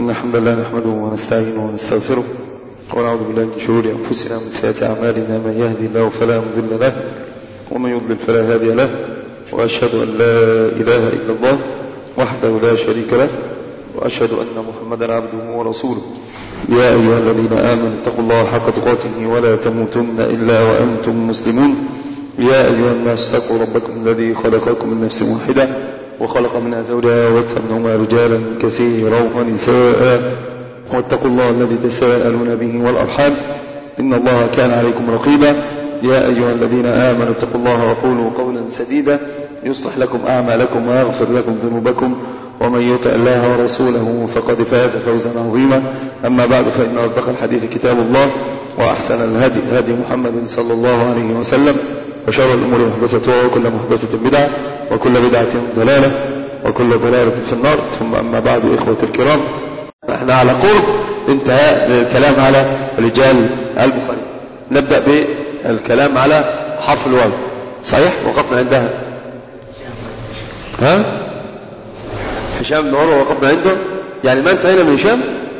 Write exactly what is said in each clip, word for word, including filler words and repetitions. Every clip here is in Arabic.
إن الحمد لله نحمده ونستعينه ونستغفره ونعوذ بالله من شرور أنفسنا ومن سيئات أعمالنا. من يهدي الله فلا مضل له ومن يضلل فلا هادي له، وأشهد أن لا إله إلا الله وحده لا شريك له، وأشهد أن محمدا عبده ورسوله. يا أيها الذين آمنوا اتقوا الله حق تقاته ولا تموتن إلا وأنتم مسلمون. يا أيها الناس اتقوا ربكم الذي خلقكم من نفس واحدة وخلق منها زوجها وبث منهما رجالا كثيرا ونساء، واتقوا الله الذي تساءلون به والأرحام إن الله كان عليكم رقيبا. يا أيها الذين آمنوا اتقوا الله وقولوا قولا سديدا يصلح لكم أعمالكم ويغفر لكم ذنوبكم، ومن يطع الله ورسوله فقد فاز فوزا عظيما. أما بعد، فإن أصدق الحديث كتاب الله، وأحسن الهدي هدي محمد صلى الله عليه وسلم، وشر الأمور محدثتها وكل محدثة بدعة وكل بدعة ضلالة وكل ضلالة في النار. ثم أما بعد، إخوة الكرام، احنا على قرب انتهاء الكلام على رجال البخاري. نبدأ بالكلام على حرف الواو. صحيح وقفنا عندها ها هشام بن عروة، وقفنا عنده. يعني ما انتهينا من هشام.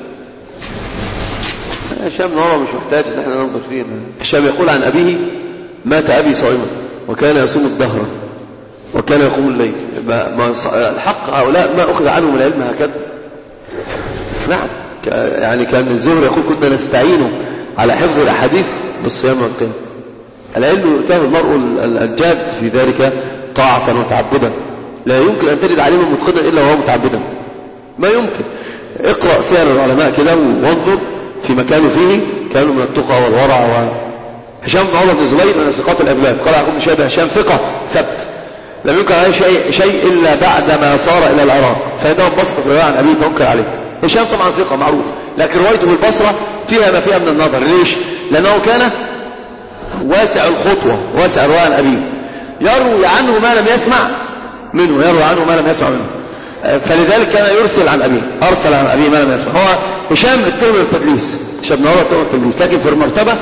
هشام بن عروة مش محتاج ان احنا ننظر فيه. هشام يقول عن أبيه: مات أبي صائما وكان يصوم الدهر وكان يقوم الليل. ما الحق هؤلاء ما أخذ عنهم العلم هكذا. نعم، يعني كان الزهري يقول: كنا نستعين على حفظ الأحاديث بالصيام والقيام. العلم يؤتاه المرء الجاد في ذلك طاعة وتعبدا. لا يمكن أن تجد عليما متقنا إلا وهو متعبدا، ما يمكن. اقرأ سير العلماء كده وانظر في مكانه فيه، كانوا من التقى والورع. و هشام بن عروة بن الزبير من ثقات الأبلاد. قال يعقوب بن شهاب: هشام ثقة ثبت، لم ينكر عليه شيء, شيء إلا بعدما صار إلى العراق، فإنه بسط رواية عن أبيه تنكر عليه. هشام طبعا ثقة معروف، لكن روايته بالبصرة فيها ما فيها من النظر. ليش؟ لأنه كان واسع الخطوة، واسع الرواية عن أبيه، يروي عنه ما لم يسمع منه، يروي عنه ما لم يسمع منه، فلذلك كان يرسل عن أبيه، أرسل عن أبيه ما لم يسمع. هو هشام اتهم بالتدليس، هشام بن عروة اتهم بالتدليس، لكن في المرتبة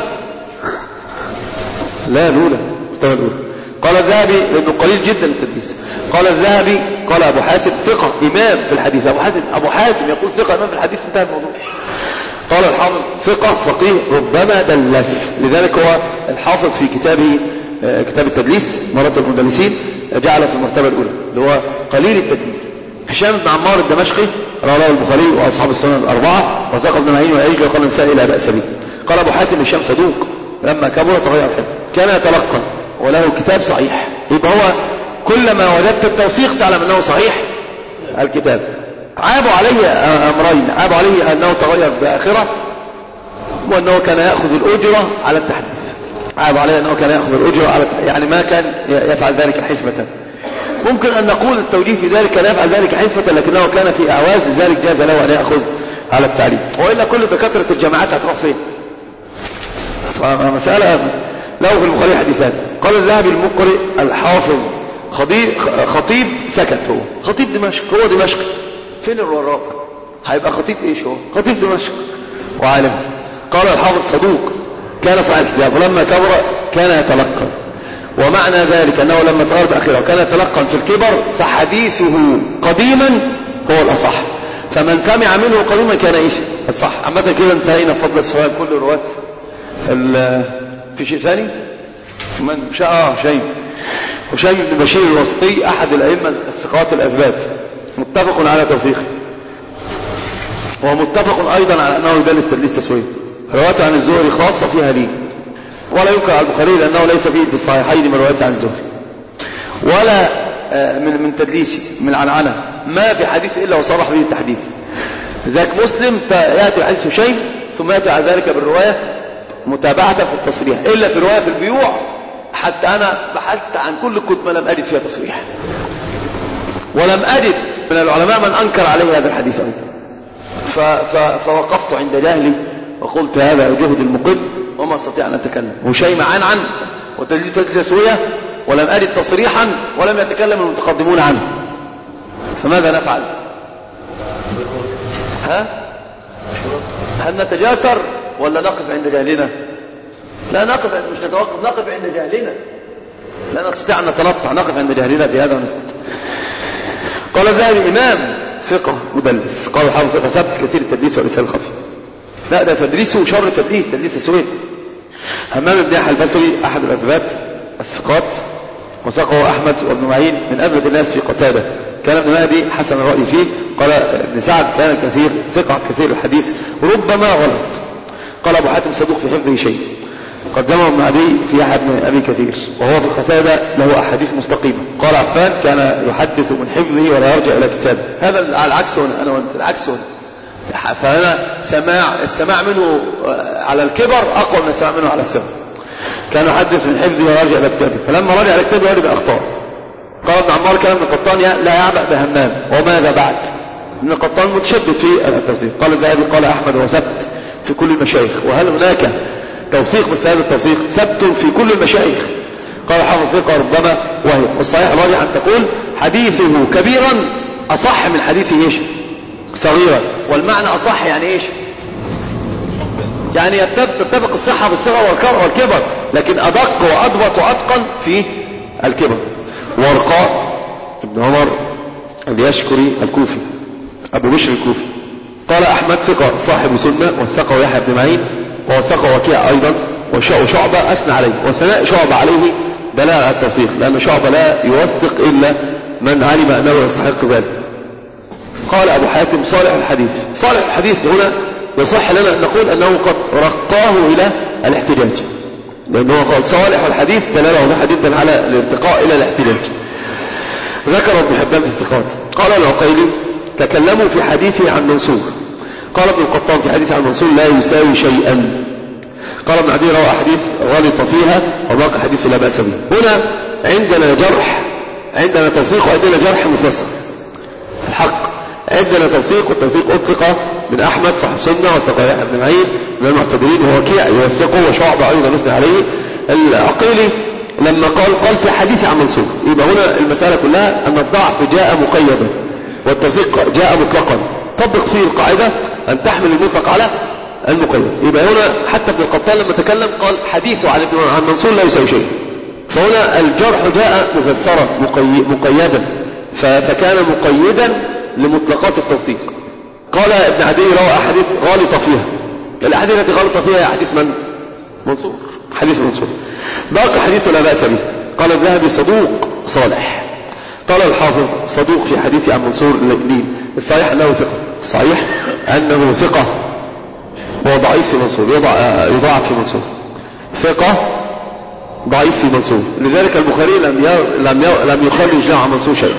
لا الأولى، المرتبة الأولى. قال الذهبي لأنه قليل جدا التدليس. قال الذهبي قال أبو حاتم ثقة إمام في الحديث. أبو حاتم أبو حاتم يقول ثقة إمام في الحديث، انتهى الموضوع. قال الحافظ ثقة فقيه ربما دلس. لذلك هو الحافظ في كتابه كتاب التدليس مراتب المدلسين جعل في المرتبة الأولى اللي هو قليل التدليس. هشام بن عمار الدمشقي رواه البخاري وأصحاب السنن الأربعة، وثق ابن معين وأيجي وقال النسائي لا بأس به. قال أبو حاتم هشام صدوق، لما كبر تغير حفظه، كان يتلقى وله كتاب صحيح. يبقى هو كلما وجدت التوثيق تعلم أنه صحيح الكتاب. عابوا عليه أمرين: عابوا عليه أنه تغير بآخرة، وأنه كان يأخذ الأجرة على التحديث. عابوا عليه أنه كان يأخذ الأجرة على التحديث، يعني ما كان يفعل ذلك حسبة. ممكن أن نقول التوجيه في ذلك كان يفعل ذلك حسبة، لكنه كان في أعواز، لذلك جاز له أن يأخذ على التعليم. وإلا كل بكثرة الجماعات هتروح فين؟ فمسألة له في البخاري حديثان. قال الذهبي المقرئ الحافظ خطيب سكت. هو خطيب دمشق، هو دمشق. فين الوراق؟ هيبقى خطيب ايش؟ هو خطيب دمشق وعالم. قال الحافظ صدوق كان صحيح الكتاب، ولما كبر كان يتلقى. ومعنى ذلك أنه لما تغير بأخيره كان يتلقى في الكبر، فحديثه قديما هو الأصح، فمن سمع منه قديما كان ايش؟ الصح. عامة كده انتهينا بفضل السؤال كل الرواة. في شيء ثاني؟ من شاء اه شيء وشيء بن بشير الوسطي أحد الأئمة الثقات الأثبات، متفق على توثيقه، ومتفق أيضا على أنه يدلس تدليس تسويه. روايته عن الزهري خاصة فيها ليه، ولا ينكر على البخاري لأنه ليس فيه في الصحيحين من روايته عن الزهري، ولا من من تدليسي من عنعنة، ما في حديث إلا وصرح به التحديث. ذاك مسلم يأتي الحديث شيء ثم يأتي على ذلك بالرواية متابعة في التصريح، إلا في رواية في البيوع. حتى أنا بحثت عن كل الكتب ما لم أجد فيها تصريح، ولم أجد من العلماء من أنكر عليه هذا الحديث أيضا. فوقفت عند جهلي وقلت هذا جهد المقل وما استطيع أن أتكلم. وشيء عن عن وتجديد تسوية، ولم أجد تصريحا، ولم يتكلم المتقدمون عنه. فماذا نفعل؟ ها؟ هل نتجاسر ولا نقف عند جهلنا؟ لا نقف، مش نتوقف، نقف عند جهلنا، لا نستطيع أن نتنطع، نقف عند جهلنا بهذا ونسكت. قال الذهبي إمام ثقة مدلس. قال الحافظ ثقة ثبت كثير التدليس واللسان الخفي. لا ده تدليسه شر التدليس، تدليس السويد. همام بن يحيى البصري أحد الأثبات الثقات، وثقه أحمد وابن معين من أبرد الناس في قتادة. كان ابن مهدي حسن الرأي فيه. قال ابن سعد كان كثير ثقة كثير الحديث ربما غلط. قال أبو حاتم صدوق في حفظه شيء. قدمه ابن عدي في يحيى بن أبي كثير وهو في قتادة له أحاديث مستقيمة. قال عفان كان يحدث من حفظه ولا يرجع إلى كتابه. هذا على العكس هنا، أنا وأنت العكس هنا. فهنا سماع السماع منه على الكبر أقوى من السماع منه على الصغر. كان يحدث من حفظه ولا يرجع إلى كتابه، فلما رجع إلى كتابه ورد أخطاء. قال ابن عمار كان ابن قطان لا يعبأ بهمام. وماذا بعد؟ ابن قطان متشدد في التوثيق. قال الذهبي قال أحمد وثبت في كل المشايخ. وهل هناك توثيق مثل هذا التوثيق؟ ثبت في كل المشايخ. قال حافظ ثقة ربما وهي، والصحيح الراجح أن تقول حديثه كبيرا أصح من حديثه إيش؟ صغيرا. والمعنى أصح يعني إيش؟ يعني تتفق الصحة بالصغر والكبر، لكن أدق وأضبط وأتقن في الكبر. ورقاء ابن عمر اليشكري الكوفي أبو بشر الكوفي. قال أحمد ثقة صاحب سنة، وثقه يحيى بن معين، ووثقه وكيع أيضا، وشعبة أثنى عليه. وثناء شعبة عليه دلالة على التوثيق، لأن شعبة لا يوثق إلا من علم أنه يستحق ذلك. قال أبو حاتم صالح الحديث. صالح الحديث هنا يصح لنا أن نقول أنه قد رقاه إلى الاحتجاج، لأنه قال صالح الحديث دلالة واضحة جدا على الارتقاء إلى الاحتجاج. ذكر ابن حبان في الثقات. قال العقيلي تكلموا في حديثه عن منصور. قال ابن القطان في حديث عن منصور لا يساوي شيئا. قال ابن عدي روى أحاديث غلط فيها وباقي حديث لا بأس به. هنا عندنا جرح، عندنا توثيق وعندنا جرح مفسر. الحق عندنا توثيق، والتوثيق أطلق من أحمد صاحب سنة، وثقه يحيى بن معين من المعتبرين، وهو وكيع يوثقه، وشعبة أيضا مثنى عليه. العقيلي لما قال قال في حديث عن منصور، يبقى هنا المسألة كلها أن الضعف جاء مقيدا والتوثيق جاء مطلقا. طبق فيه القاعدة أن تحمل المطلق على المقيد. يبقى هنا حتى ابن القطان لما تكلم قال حديثه عن عن منصور لا يساوي شيء. فهنا الجرح جاء مفسرا مقيدا، فكان مقيدا لمطلقات التوثيق. قال ابن عدي روى أحاديث غالطة فيها. الأحاديث التي غلط فيها حديث من؟ منصور، حديث منصور. باقي حديث لا بأس به. قال الذهبي صدوق صالح. قال الحافظ صدوق في حديث عن منصور لين. الصحيح أنه ثقة، الصحيح أنه ثقة، هو ضعيف في منصور، يضاعف في منصور. ثقة ضعيف في منصور. لذلك البخاري لم لم لم يخرج له عن منصور شيئا،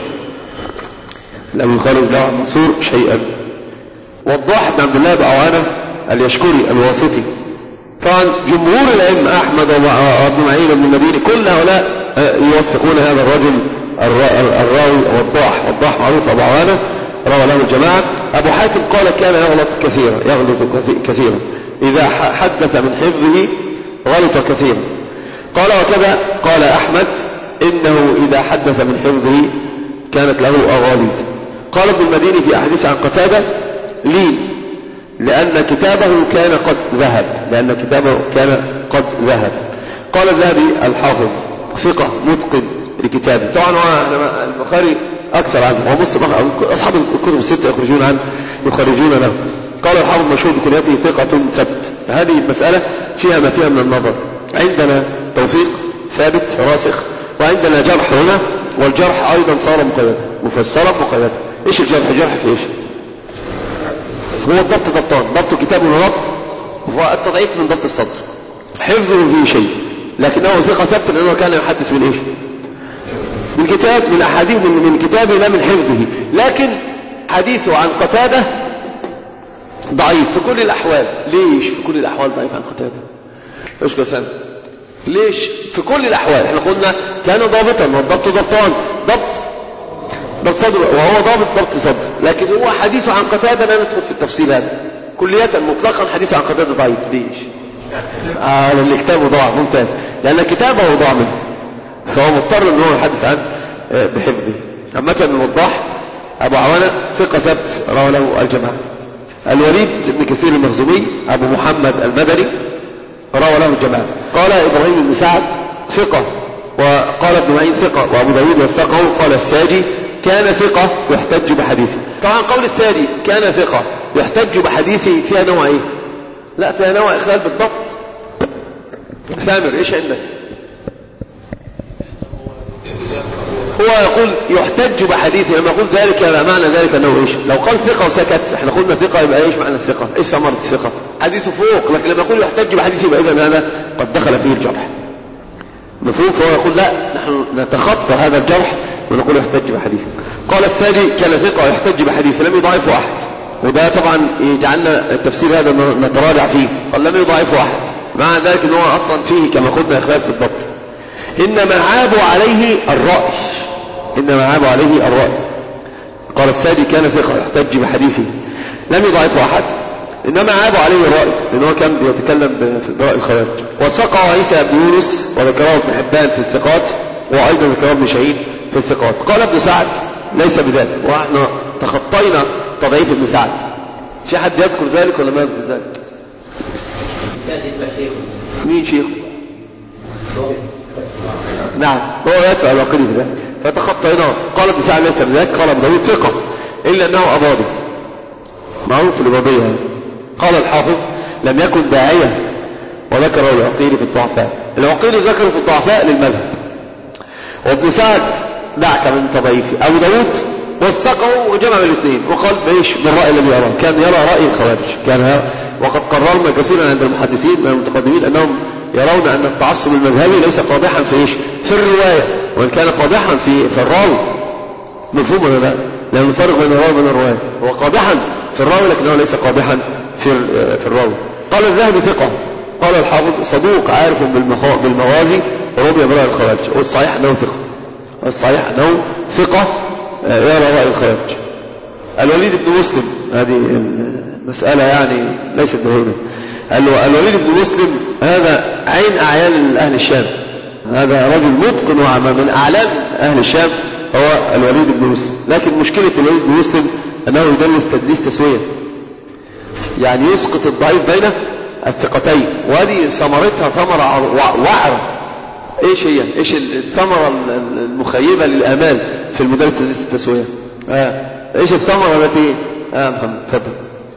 لم يخرج له عن منصور شيئا. وضاح بن عبد الله بعوانة اليشكري الواسطي. طبعا جمهور الأئمة أحمد وابن معين وابن المديني كل هؤلاء يوثقون هذا الرجل الراوي وضاح. وضاح معروف أبو عوانة روى له الجماعة. أبو حاتم قال كان يغلط كثيرا، يغلط كثيرا، إذا حدث من حفظه غلط كثيرا. قال وكذا قال أحمد إنه إذا حدث من حفظه كانت له أغاليط. قال ابن المديني في أحاديث عن قتادة لي لأن كتابه كان قد ذهب، لأن كتابه كان قد ذهب. قال الذهبي الحافظ ثقة متقن لكتابه. طبعا البخاري أكثر عنه، ومسلم أصحاب الكتب الستة يخرجون عنه يخرجون له. قال الحافظ مشهور بكنيته ثقة ثبت. هذه المسألة فيها ما فيها من النظر. عندنا توثيق ثابت راسخ، وعندنا جرح هنا، والجرح أيضا صار مقيدا مفسرا مقيدا. إيش الجرح؟ جرح في إيش؟ هو الضبط ضبطان، ضبط كتاب وضبط، والتضعيف من ضبط الصدر. حفظه فيه شيء، لكنه ثقة ثبت لأنه كان يحدث من إيش؟ من كتاب، من أحاديث من, من كتابه لا من حفظه. لكن حديثه عن قتادة ضعيف في كل الأحوال. ليش في كل الأحوال ضعيف عن قتادة؟ إيش كسان؟ ليش في كل الأحوال؟ احنا قلنا كان ضابطا، والضبط ضبطان، ضبط ضبط صدر، وهو ضابط ضبط صدر. لكن هو حديثه عن قتادة لا ندخل في التفصيل هذا كلية مطلقا. حديثه عن قتادة ضعيف. ليش؟ آه لأن كتابه ضاع. ممتاز، لأن كتابه ضاع منه، فهو مضطر ان هو يحدث عنه بحفظه. عامة الوضاح أبو عوانة ثقة ثبت روى له الجماعة. الوليد بن كثير المخزومي أبو محمد المدني روى له الجماعة. قال إبراهيم بن سعد ثقة، وقال ابن معين ثقة، وأبو داود وثقه. قال الساجي كان ثقة يحتج بحديثه. طبعا قول السادي كان ثقة يحتج بحديثه فيها نوع ايه؟ لا فيها نوع اخلال بالضبط. سامر ايش عندك؟ هو يقول يحتج بحديثه، لما يقول ذلك يبقى معنى ذلك انه ايش؟ لو قال ثقة وسكت، احنا قلنا ثقة يبقى ايش معنى الثقة؟ ايش ثمرة الثقة؟ حديثه فوق، لكن لما يقول يحتج بحديثه يبقى اذا هذا قد دخل فيه الجرح. مفهوم؟ فهو يقول لا، نحن نتخطى هذا الجرح ونقول يحتج بحديثه. قال السادي كان ثقة يحتج بحديثه لم يضاعفه احد، وده طبعا يجعلنا التفسير هذا نتراجع فيه. قال لم يضاعفه احد، مع ذلك ان هو اصلا فيه كما قلنا اخلاف بالضبط. انما عابوا عليه الرأي، انما عابوا عليه الرأي. قال السادي كان ثقة يحتج بحديثه لم يضاعفه احد، انما عابوا عليه الرأي لانه كان بيتكلم برأي الخوارج. وسقى عيسى بن يونس وذكره ابن حبان في الثقات، وايضا ذكره ابن شهيد في الثقات. قال ابن سعد ليس بذلك، واحنا تخطينا تضعيف ابن سعد. في حد يذكر ذلك ولا ما يذكر ذلك؟ مين شيخ؟ نعم هو يدفع الوقيل في ذلك فتخطيناه. قال ابن سعد ليس بذلك. قال ابن داود ثقة الا انه اباضي، معروف الاباضية. قال الحافظ لم يكن داعية، وذكره العقيلي في الضعفاء. العقيلي ذكره في الضعفاء للمذهب، وابن سعد دعك من تضعيفه. ابو داود وثقه وجمع الاثنين وقال بايش؟ بالرأي الذي يراه، كان يرى رأي الخوارج، كان يرى. وقد قررنا كثيرا عند المحدثين من المتقدمين انهم يرون ان التعصب المذهبي ليس قادحا في ايش؟ في الرواية، وان كان قادحا في في الراوي. مفهوم ولا لا؟ لأنه نفرق بين الراوي وبين الرواية. هو قادحا في الراوي لكنه ليس قادحا في في الراوي. قال الذهبي ثقة. قال الحافظ صدوق عارف بالمغازي وربي برأي الخوارج. والصحيح انه ثقة، والصحيح انه ثقة يرى رأي الخوارج. الوليد بن مسلم، هذه المسألة يعني ليست بهينة. الوليد بن مسلم هذا عين أعيان أهل الشام، هذا رجل متقن وعمى من أعلام أهل الشام هو الوليد بن مسلم. لكن مشكلة الوليد بن مسلم أنه يدلس تدليس تسوية، يعني يسقط الضعيف بين الثقتين، وهذه ثمرتها ثمرة وعرة. ايش هي؟ ايش الثمرة المخيبة للآمال في المدلس تدليس التسوية؟ آه. ايش الثمرة التي اه محمد تفضل.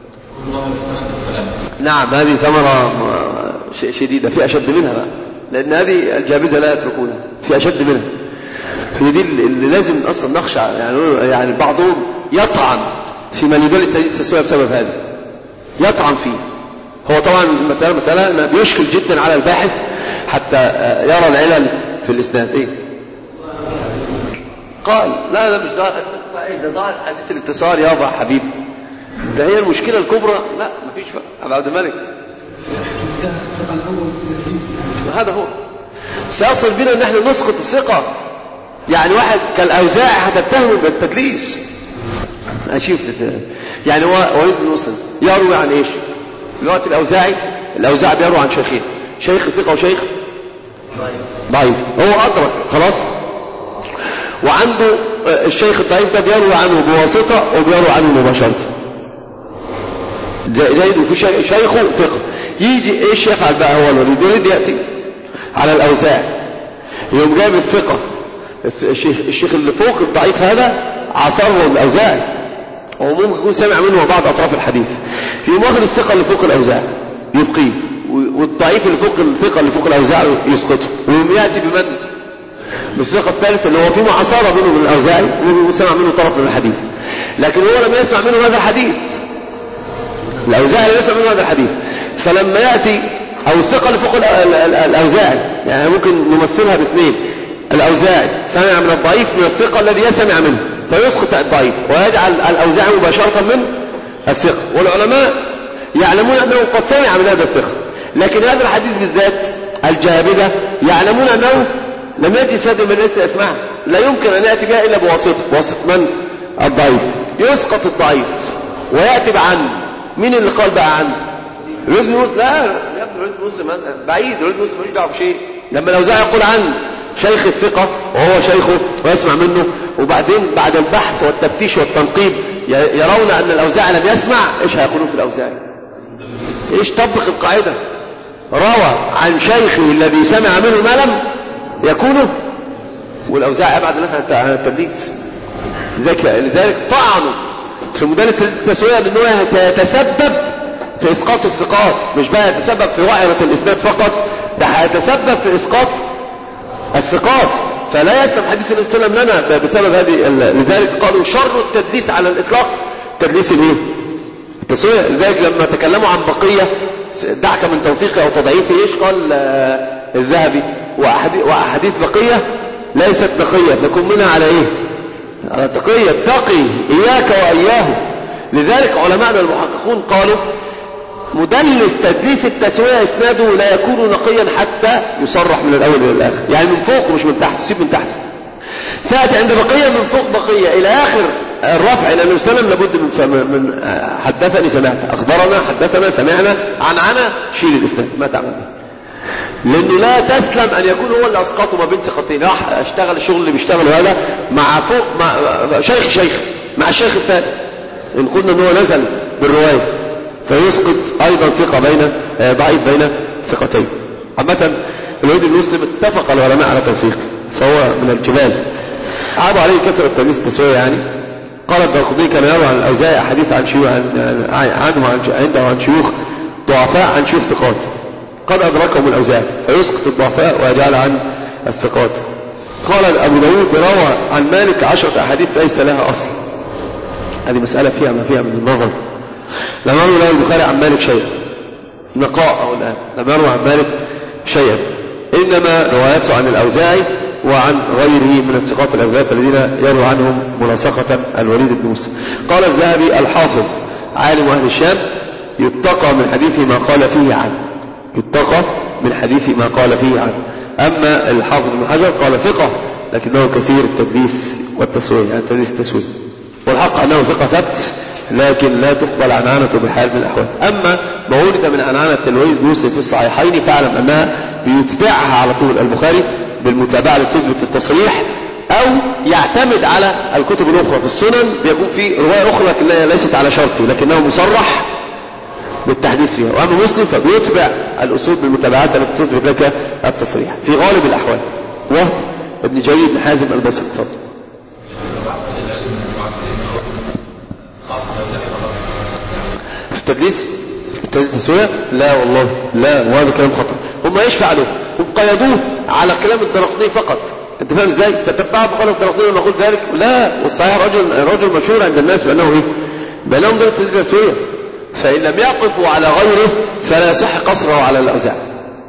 نعم هذه ثمرة شديدة، في أشد منها بقى، لأن هذه الجابزة لا يتركونها، في أشد منها. هي دي اللي لازم أصلا نخشى، يعني يعني بعضهم يطعن في من يدلس تدليس التسوية بسبب هذا، يطعن فيه. هو طبعا المسألة مسألة ما بيشكل جدا على الباحث حتى يرى العلل في الإسناد. إيه؟ قال لا لا مش ضاع، ده ضاع حديث الاتصال يا ضاع حبيبي، ده هي المشكلة الكبرى. لا مفيش فرق. أبو عبد الملك هذا هو سيصل بنا ان احنا نسقط الثقة. يعني واحد كالأوزاعي هتتهمه بالتدليس. اشوف يعني هو وليد بن مسلم يروي عن ايش؟ دلوقتي الأوزاعي الأوزاعي بيروي عن شيخين، شيخ ثقة وشيخ ضعيف. هو أدرك خلاص، وعنده الشيخ الضعيف ده بيروي عنه بواسطة وبيروي عنه مباشرة. جيد. وفي شيخه ثقة. يجي ايش يفعل بقى هو الوليد؟ يريد يأتي على الأوزاعي، يوم جاب الثقة الشيخ, الشيخ اللي فوق الضعيف هذا عصره الأوزاعي، وممكن يكون سامع منه بعض أطراف الحديث، يوم واخد الثقة اللي فوق الأوزاعي يبقيه، والضعيف اللي فوق الثقة اللي فوق الأوزاعي يسقطه، ويوم يأتي بمن؟ بالثقة الثالثة اللي هو في معاصرة بينه من الأوزاعي وسمع منه طرف من الحديث، لكن هو لم يسمع منه هذا الحديث. الأوزاعي لم يسمع منه هذا الحديث، فلما يأتي أو الثقة اللي فوق الأوزاعي، يعني ممكن نمثلها باثنين. الأوزاعي سمع من الضعيف من الثقة الذي يسمع منه فيسقط الضعيف ويجعل الأوزاعي مباشرة من الثقة. والعلماء يعلمون أنه قد سمع من هذا الثقة، لكن هذا الحديث بالذات الجابدة يعلمون أنه لم يأتي سادة من لسه يسمعها، لا يمكن أن يأتي بها إلا بواسطة بواسطة من؟ الضعيف. يسقط الضعيف ويأتي بعن. مين اللي قال بقى عن؟ رد مسلم. لا يا ابن رد مسلم بعيد، رد مسلم مش دعوه بشيء. لما الأوزاعي يقول عن شيخ الثقة وهو شيخه ويسمع منه، وبعدين بعد البحث والتفتيش والتنقيب يرون أن الأوزاعي لم يسمع، إيش هيقولون في الأوزاعي؟ إيش طبق القاعدة؟ روى عن شيخه الذي سمع منه ما لم يكونه. والأوزاعي أبعد الناس عن التدليس، لذلك طعنوا في مدلس التسوية لأنه سيتسبب في إسقاط الثقات، مش بقى يتسبب في وعرة الإسناد فقط، ده هيتسبب في إسقاط الثقات، فلا يسلم حديث النبي صلى الله عليه وسلم لنا بسبب هذه. لذلك قالوا شر التدليس على الإطلاق تدليس الايه؟ التسوية. لذلك لما تكلموا عن بقية دعك من توثيقه أو تضعيفه، ايش قال الذهبي؟ وأحاديث بقية ليست بقية، فكن منها على ايه؟ على تقية، اتقي إياك وإياه. لذلك علماءنا المحققون قالوا مدلس تدليس التسوية اسناده لا يكون نقيا حتى يصرح من الأول إلى الآخر، يعني من فوق مش من تحت، تسيب من تحت، تأتي عند بقية من فوق بقية إلى آخر الرفع إلى النبي صلى الله عليه وسلم، لابد من سم... من حدثني سمعت، أخبرنا حدثنا سمعنا عن عنا، شيل الإسناد ما تعمل به، لأنه لا تسلم أن يكون هو اللي أسقطه ما بين ثقتين، راح اشتغل الشغل اللي بيشتغله هذا مع فوق مع شيخ شيخ مع الشيخ الثاني، إن قلنا أنه نزل بالرواية فيسقط أيضا ثقة بين ضعيف بين ثقتين. عامة الوليد بن مسلم اتفق العلماء على توثيقه، فهو من الجبال، عابوا عليه كثرة تدليس التسوية يعني. قال الدارقطني كان يروي عن الأوزاعي حديث عن شيوخ عن عنه عن عنده عن شيوخ ضعفاء عن شيوخ ثقات، قد أدركهم الأوزاعي فيسقط الضعفاء ويجعل عن الثقات. قال أبو داود روى عن مالك عشرة أحاديث ليس لها أصل، هذه مسألة فيها ما فيها من النظر. لم يروي له البخاري عن مالك شيئا، نقاء أو الآن لم يروي عن مالك شيئا، إنما رواياته عن الأوزاعي وعن غيره من الثقات الأثبات الذين يروي عنهم ملاصقة الوليد بن مسلم. قال الذهبي الحافظ عالم أهل الشام يتقى من حديث ما قال فيه عنه، يتقى من حديث ما قال فيه عنه. أما الحافظ بن حجر قال ثقة لكنه كثير التدليس والتسوية، يعني تدليس التسوية، والحق أنه ثقة ثبت لكن لا تقبل عنعنته بحال من الأحوال. أما ما ولد من عنعنة الوليد بن مسلم في الصحيحين فاعلم أنها بيتبعها على طول البخاري بالمتابعة لتثبت التصريح، أو يعتمد على الكتب الأخرى في السنن بيكون في رواية أخرى لكنها ليست على شرطه لكنه مصرح بالتحديث فيها. وأما مسلم فبيتبع الأصول بالمتابعات التي تثبت لك التصريح في غالب الأحوال. وابن جرير بن حازم البصري تفضل. في التدليس التسوية لا والله لا، وهذا كلام خطأ. هم ايش فعلوا؟ هم قيدوه على كلام الدارقطني فقط، انت فاهم ازاي؟ فتتبعوا بقول الدارقطني ونقول ذلك لا، والصحيح رجل رجل مشهور عند الناس بانه ايه؟ بانهم درس التسوية، فان لم يقفوا على غيره فلا يصح قصره على الاوزاع.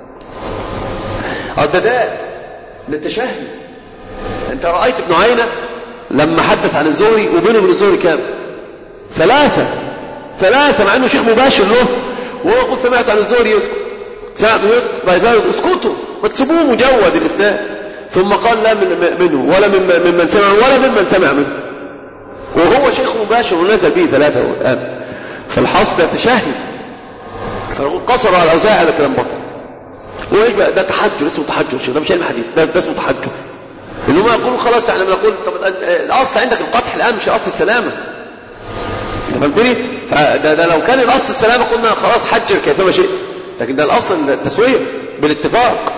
الدداء للتشهي، انت رايت ابن عيينة لما حدث عن الزهري وبينه وبين الزهري كام؟ ثلاثة ثلاثة مع انه شيخ مباشر له، وهو يقول سمعت عن الزهري يسكت، سمعت يسكت، اسكتوا ما تسيبوه مجود الاسناد، ثم قال لا من منه ولا من ممن سمع ولا ممن سمع منه، وهو شيخ مباشر ونزل به ثلاثة الآن. فالحصل يتشهد، فنقول قصر على الأوزاعي هذا كلام بطل. وايش بقى ده؟ تحجر، اسمه تحجر شيخ، ده مش علم حديث، ده, ده اسمه تحجر. اللي هم يقولوا خلاص احنا بنقول طب الاصل عندك القطح الان مش اصل السلامه، انت فهمتني؟ ده, ده لو كان الاصل السلامه قلنا خلاص حجر كيفما شئت، لكن ده الاصل التسويه بالاتفاق.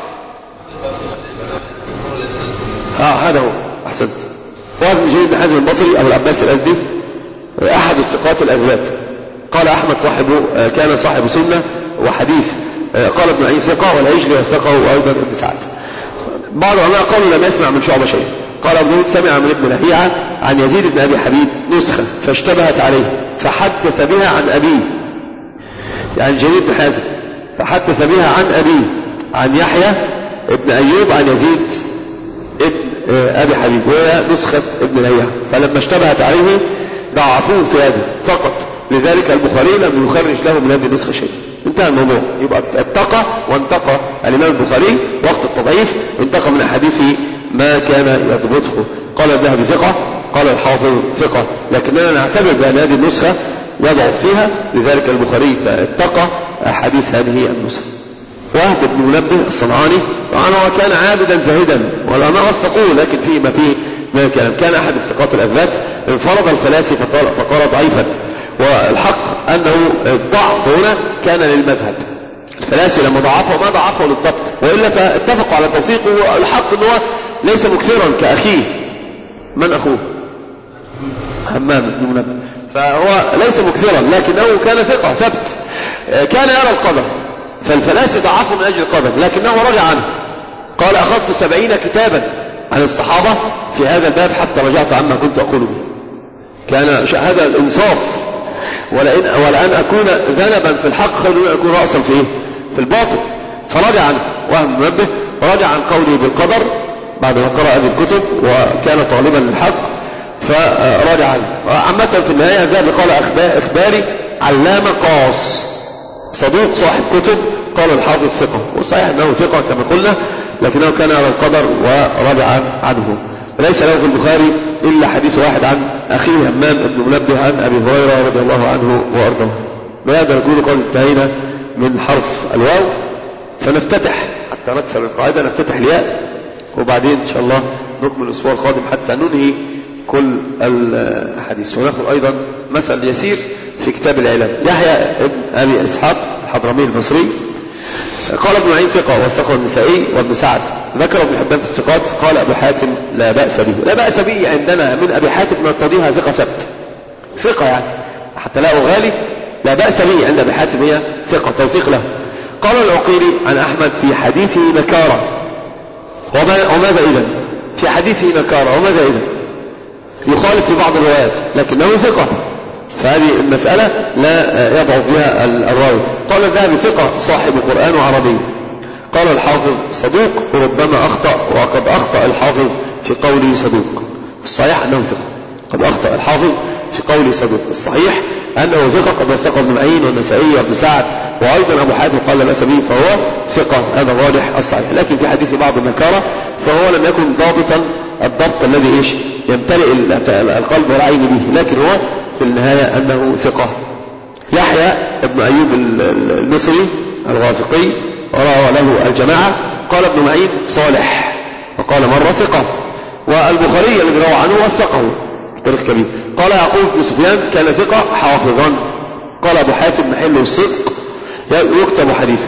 اه هذا هو، احسنت. وابن جرير بن حازم البصري ابو العباس الازدي احد الثقات الاثبات، قال احمد صاحبه كان صاحب سنه وحديث، قال ابن عين ثقه والعجلي وثقه وايضا ابن سعد. بعض العلماء قالوا لم يسمع من شعبة شيء. قال ابن داود سمع من ابن لهيعة عن يزيد بن ابي حبيب نسخة فاشتبهت عليه فحدث بها عن ابيه، يعني جرير بن حازم فحدث بها عن ابيه عن يحيى ابن ايوب عن يزيد ابن ابي حبيب وهي نسخة ابن لهيعة، فلما اشتبهت عليه ضعفوه في هذا فقط، لذلك البخاري لم يخرج له من هذه النسخة شيء. انتهى الموضوع. يبقى اتقى وانتقى الامام البخاري وقت التضعيف، انتقى من احاديثه ما كان يضبطه. قال الذهبي ثقة، قال الحافظ ثقة، لكننا نعتبر بان هذه النسخة يضعف فيها، لذلك البخاري اتقى احاديث هذه النسخة. وهب بن منبه الصنعاني طبعا هو كان عابدا زاهدا ولا ما وثقوه، لكن فيه ما فيه ما كان كان احد الثقات الاثبات، انفرض الفلاسفه فقال ضعيفا، والحق انه الضعف هنا كان للمذهب، الفلاسفه لما ضعفوا ما ضعفوا للضبط، والا فاتفقوا على توثيقه. الحق انه ليس مكثرا كاخيه. من اخوه؟ همام بن منبه، فهو ليس مكثرا لكنه كان ثقة ثبت، كان يرى القدر، فالفلاسفة ضعفوا من أجل القدر لكنه رجع عنه. قال أخذت سبعين كتابا عن الصحابة في هذا الباب حتى رجعت عما كنت أقول به. كان هذا الإنصاف، ولأن, ولأن أكون ذنبا في الحق خير من أن أكون رأسا في إيه؟ في الباطل. فرجع عنه وهم منبه، ورجع عن قوله بالقدر بعد ما قرأ هذه الكتب وكان طالبا للحق فرجع عنه. عامة في النهاية ذهب قال إخباري علامة قاص صدوق صاحب كتب، قال الحافظ ثقة، والصحيح أنه ثقة كما قلنا، لكنه كان على القدر ورجع عنه. ليس له في البخاري إلا حديث واحد عن أخيه همام بن منبه عن أبي هريرة رضي الله عنه وأرضاه. بهذا نقول قد انتهينا من حرف الواو، فنفتتح حتى نكسر القاعدة، نفتتح الياء، وبعدين إن شاء الله نكمل الأسبوع القادم حتى ننهي كل الحديث. ونأخذ أيضا مثل يسير في كتاب العلم. يحيى ابن أبي إسحاق الحضرمي المصري قال ابن معين ثقة، وثقه النسائي وابن سعد. ذكر ابن حبان في الثقات قال أبو حاتم لا بأس به. لا بأس به عندنا من أبي حاتم نرتضيها ثقة ثبت، ثقة يعني حتى لا أغالي، لا بأس به عند أبي حاتم هي ثقة توثيق له. قال العقيلي عن أحمد في حديثه نكارة. وماذا إذن؟ في حديثه نكارة، وماذا إذن؟ يخالف في بعض الروايات لكنه ثقة، فهذه المسألة لا يضعف بها الراوي. قال الذهبي ثقة صاحب قرآن وعربي. قال الحافظ صدوق وربما أخطأ، وقد أخطأ الحافظ في قوله صدوق. الصحيح أنه ثقة، قد أخطأ الحافظ في قوله صدوق. الصحيح أنه ثقة، قد وثقه ابن معين والنسائي وابن سعد، وأيضا أبو حاتم قال لا بأس به، فهو ثقة، هذا واضح الصحيح. لكن في حديث بعض النكارة فهو لم يكن ضابطا الضبط الذي إيش يمتلئ القلب والعين به، لكن هو في النهاية أنه ثقة. يحيى ابن أيوب المصري الغافقي وروى له الجماعة. قال ابن معين صالح، وقال مرة ثقة. والبخاري الذي روى عنه وثقه تاريخ كبير. قال يعقوب بن سفيان كان ثقة حافظا. قال أبو حاتم محله الصدق يكتب حديثه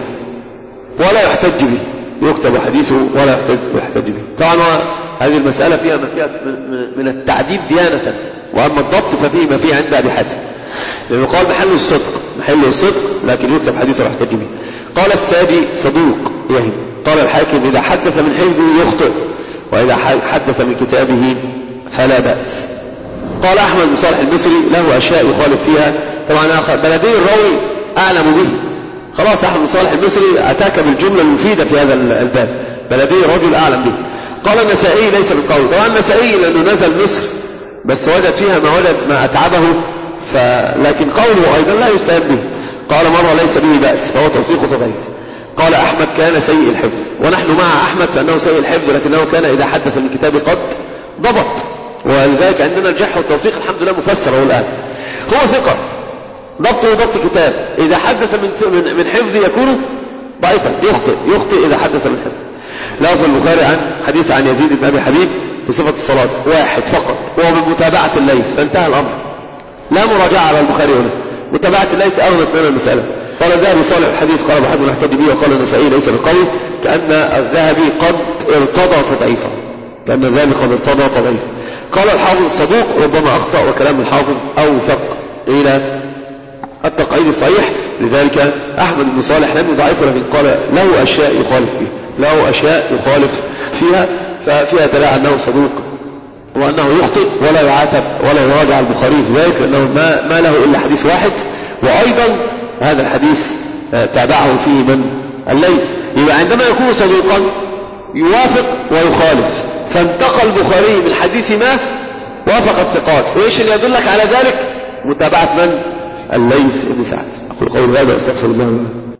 ولا يحتج به، يكتب حديثه ولا يحتج به. طبعا هذه المسألة فيها ما فيها من التعديل ديانة، وأما الضبط ففيه ما فيه عند أبي حاتم، لأنه قال محله الصدق، محله الصدق لكن يكتب حديثه ولا يحتج به. قال السادي صدوق يهم. قال الحاكم إذا حدث من حفظه يخطئ، وإذا حدث من كتابه فلا بأس. قال أحمد بن صالح المصري له أشياء يخالف فيها، طبعا بلدي الراوي أعلم به، خلاص أحمد بن صالح المصري أتاك بالجملة المفيدة في هذا الباب، بلدي الرجل أعلم به. قال النسائي ليس بالقول، طبعا النسائي لأنه نزل مصر بس وجد فيها ما وجد ما أتعبه، لكن قوله أيضا لا يستهان به. قال مرة ليس به بأس، فهو توثيق ضعيف. قال أحمد كان سيء الحفظ، ونحن مع أحمد فأنه سيء الحفظ، لكنه كان إذا حدث من كتاب قد ضبط، ولذلك عندنا الجرح والتوثيق الحمد لله مفسر هو الآن. هو ثقة ضبطه ضبط كتاب، إذا حدث من من حفظ يكون ضعيفا، يخطئ يخطئ إذا حدث من حفظ. لا في البخاري عن حديث عن يزيد بن أبي حبيب بصفة الصلاة واحد فقط، وهو من متابعة الليث، فانتهى الأمر، لا مراجعة على البخاري هنا، متابعة الليث أغلط من المسألة. قال الذهبي صالح الحديث، قال أبو حاتم يحتج به، وقال النسائي ليس بالقوي، كأن الذهبي قد ارتضى تضعيفا، كأن الذهبي قد ارتضى تضعيفا. قال الحافظ صدوق ربما أخطأ، وكلام الحافظ أوثق إلى التقعيد الصحيح. لذلك أحمد بن صالح لم يضعفه، لكن قال له أشياء يخالف فيها، له أشياء يخالف فيها، ففيها دلاله أنه صدوق، وأنه يخطئ ولا يعاتب ولا يراجع البخاري في ذلك، لأنه ما, ما له إلا حديث واحد، وأيضا هذا الحديث تابعه فيه من الليث. يبقى عندما يكون صدوقا يوافق ويخالف، فانتقل البخاري من حديث ما وافق الثقات، وإيش اللي يدلك على ذلك؟ متابعة من؟ الليث بن سعد. أقول قول هذا أستغفر الله.